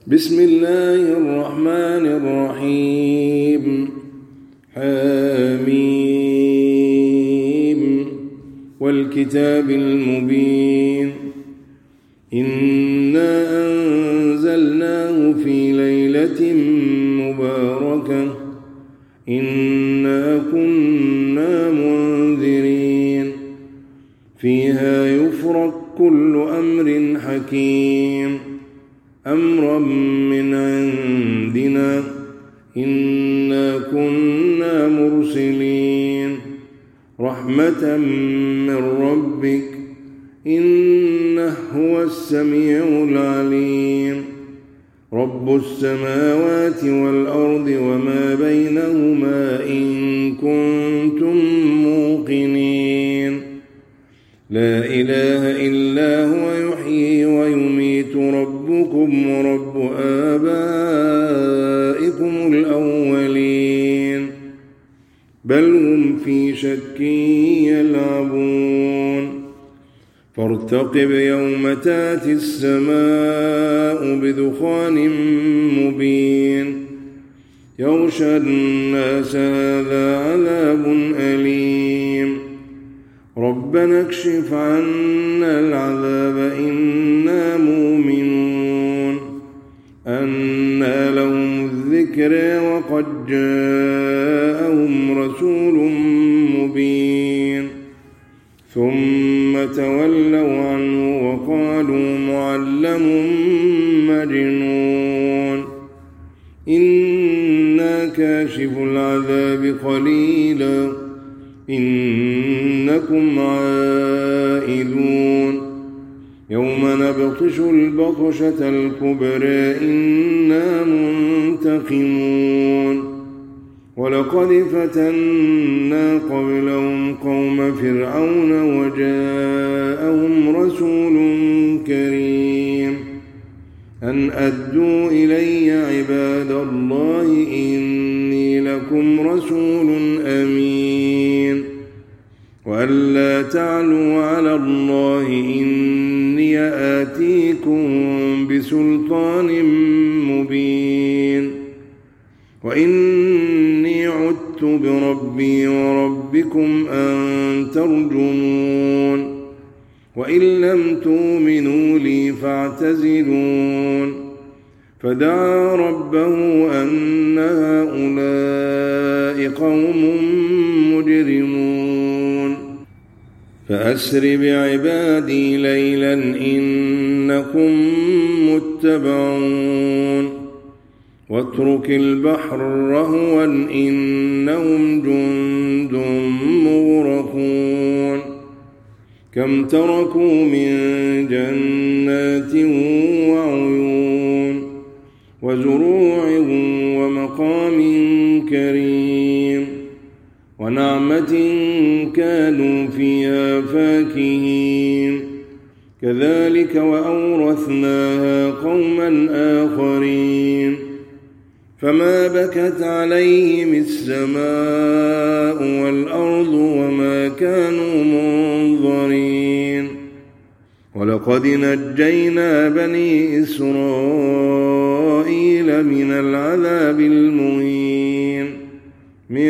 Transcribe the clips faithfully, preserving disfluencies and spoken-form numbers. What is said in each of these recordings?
بسم الله الرحمن الرحيم. حميم والكتاب المبين. إنا أنزلناه في ليلة مباركة إنا كنا منذرين فيها يفرق كل أمر حكيم أمرا من عندنا إنا كنا مرسلين رحمة من ربك إنه هو السميع العليم رب السماوات والأرض وما بينهما إن كنتم موقنين لا إله إلا هو يحيي ويميت ربكم ورب آبائكم الأولين بل هم في شك يلعبون فارتقب يوم تأتي السماء بدخان مبين يغشى الناس هذا عذاب أليم ربنا اكشف عنا العذاب إنا مؤمنون أنى لهم الذكر وقد جاءهم رسول مبين ثم تولوا عنه وقالوا معلم مجنون إنا كاشف العذاب قليلا إنكم عائدون يوم نبطش البطشة الكبرى إنا منتقمون ولقد فتنا قبلهم قوم فرعون وجاءهم رسول كريم أن أدوا إلي عباد الله إني لكم رسول أمين وأن لا تعلوا على الله إني آتيكم بسلطان مبين وإني عدت بربي وربكم أن ترجمون وإن لم تؤمنوا لي فاعتزلون فدعا ربه أن هؤلاء قوم مجرمون فأسر بعبادي ليلا إنكم متبعون واترك البحر رهوا إنهم جند مغرقون كم تركوا من جنات وعيون وزروع ومقام كريم ونعمة كانوا فيها فاكهين كذلك وأورثناها قوما آخرين فما بكت عليهم السماء والأرض وما كانوا منظرين ولقد نجينا بني إسرائيل من العذاب المهين من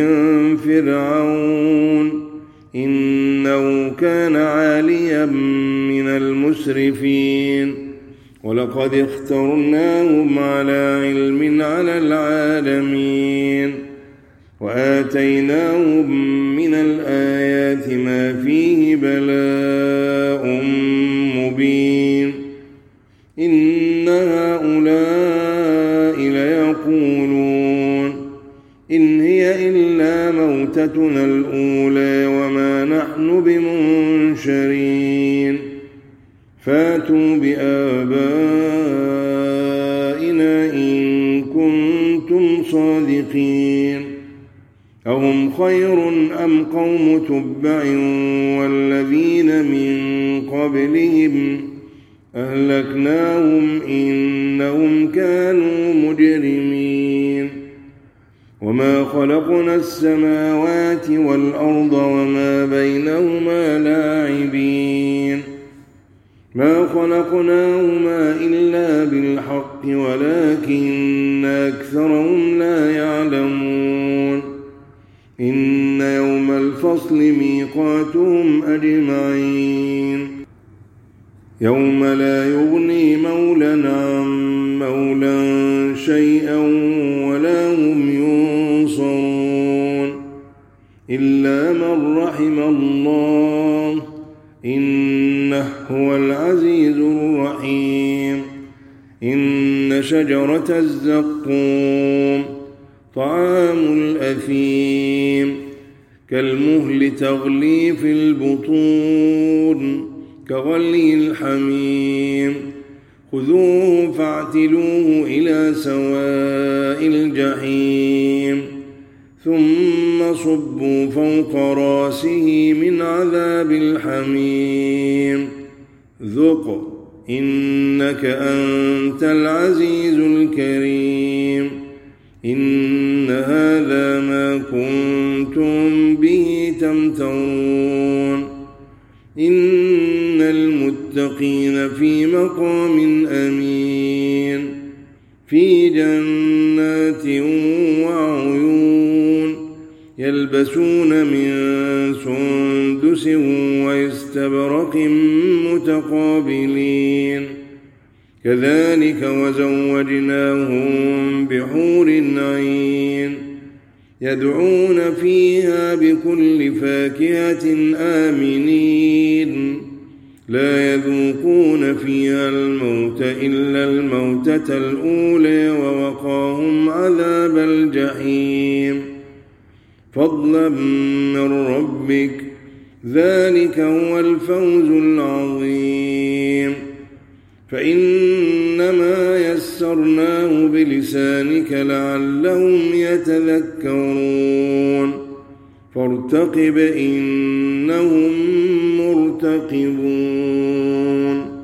فرعون إنه كان عاليا من المسرفين ولقد اخترناهم على علم على العالمين وآتيناهم من الآيات ما فيه بلاء مبين إن هؤلاء ليقولون إن هي إلا موتتنا الأولى وما نحن بمنشرين فاتوا بآبائنا إن كنتم صادقين أهم خير أم قوم تبع والذين من قبلهم أهلكناهم إنهم كانوا مجرمين وما خلقنا السماوات والأرض وما بينهما لاعبين ما خلقناهما إلا بالحق بالحق ولكن أكثرهم لا يعلمون إن يوم الفصل ميقاتهم أجمعين يوم لا يغني مولى عن مولى شيئا ولا هم ينصرون إلا من رحم الله إنه هو العزيز الرحيم إن شجرة الزقوم طعام الأثيم كالمهل تغلي في البطون كغلي الحميم خذوه فاعتلوه إلى سواء الجحيم ثم صبوا فوق راسه من عذاب الحميم ذق إنك أنت العزيز الكريم إن هذا ما كنتم به تمترون إن المتقين في مقام أمين في جنات وعيون يلبسون من سندس واستبرق متقابلين كذلك وزوجناهم بحور عين يدعون فيها بكل فاكهة آمنين لا يذوقون فيها الموت إلا الموتة الأولى ووقاهم عذاب الجحيم فضلا من ربك ذلك هو الفوز العظيم فإنما يسرناه بلسانك لعلهم يتذكرون فارتقب إنهم مرتقبون.